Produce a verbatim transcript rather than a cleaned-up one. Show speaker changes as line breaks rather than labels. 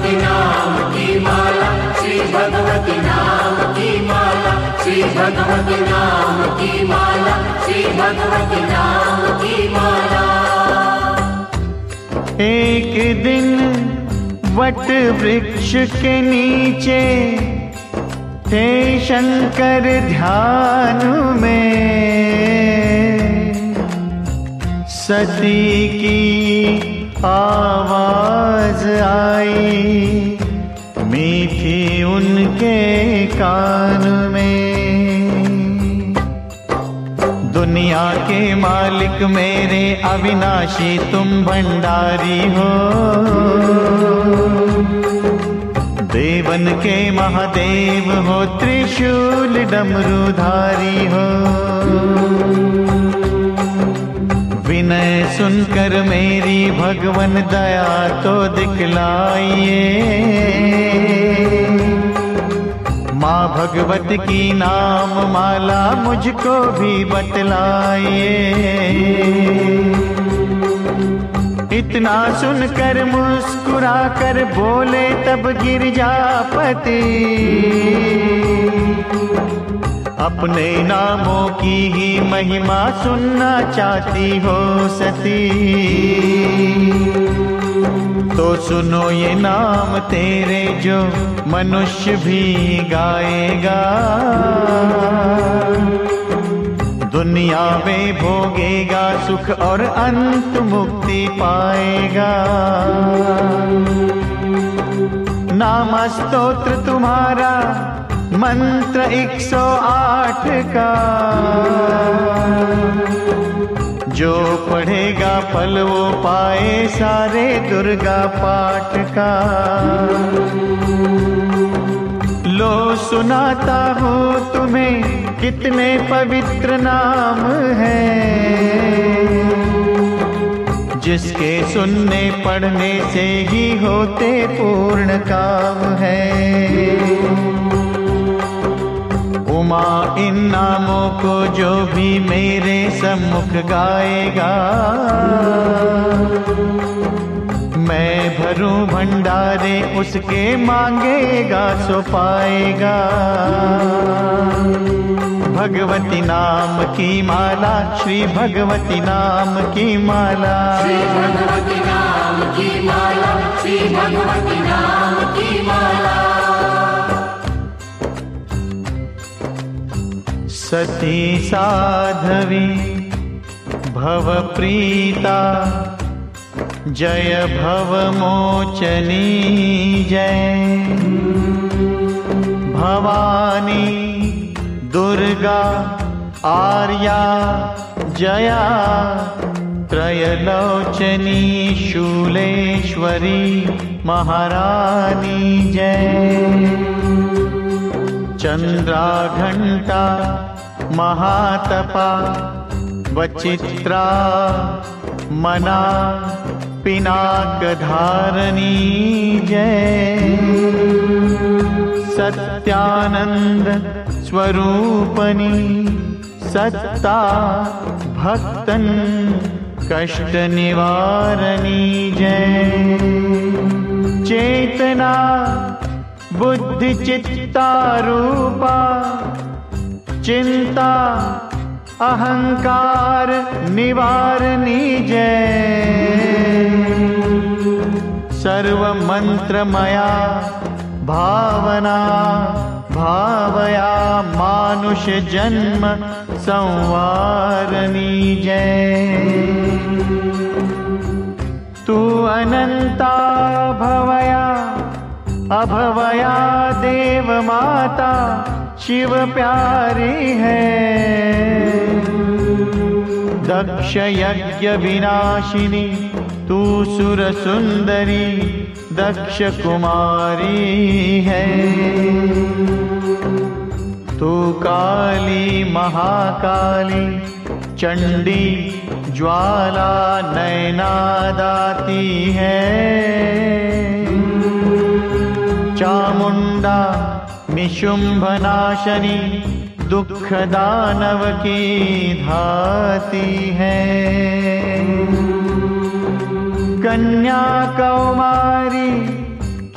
भगवती नाम की माला, श्री भगवती नाम की माला, श्री भगवती नाम की माला, श्री भगवती नाम की माला।
एक दिन वट वृक्ष के नीचे थे शंकर ध्यान में, सती की आवाज आई मीठी उनके कान में। दुनिया के मालिक मेरे अविनाशी तुम भंडारी हो, देवन के महादेव हो, त्रिशूल डमरूधारी हो। विनय सुनकर मेरी भगवन दया तो दिखलाइए, माँ भगवत की नाम माला मुझको भी बतलाइए। इतना सुनकर मुस्कुरा कर बोले तब गिरजापति, अपने नामों की ही महिमा सुनना चाहती हो सती, तो सुनो ये नाम तेरे जो मनुष्य भी गाएगा, दुनिया में भोगेगा सुख और अंत मुक्ति पाएगा। नाम स्तोत्र तुम्हारा मंत्र एक सौ आठ का, जो पढ़ेगा फल वो पाए सारे दुर्गा पाठ का। लो सुनाता हूँ तुम्हें कितने पवित्र नाम हैं, जिसके सुनने पढ़ने से ही होते पूर्ण काम है। उमा इन नामों को जो भी मेरे सम्मुख गाएगा, मैं भरूं भंडारे उसके मांगेगा सो पाएगा। भगवती नाम की माला, श्री भगवती नाम की माला,
श्री भगवती नाम की माला, श्री भगवती नाम की माला।
सती साध्वी भवप्रीता, जय भवमोचनी जय। भवानी दुर्गा आर्या जया, त्रयलोचनी शूलेश्वरी महारानी जय। चंद्राघंटा महातपा, वचित्रा मना पिनाक धारणी जय। सत्यानंद स्वरूपनी, सत्ता भक्तन कष्ट निवारणी जय। चेतना बुद्धि चित्ता रूपा, चिंता अहंकार निवारणी जय। सर्व मंत्रमया भावना, भावया मानुष जन्म संवारणी जय। तू अनंता भवया अभवया देव माता, शिव प्यारी है। दक्ष यज्ञ विनाशिनी, तू सुर सुंदरी दक्ष कुमारी है। तू काली महाकाली, चंडी ज्वाला नैना दाती है। चामुंडा निशुंभ नाशनी, दुख दानव की धाती है। कन्या कौमारी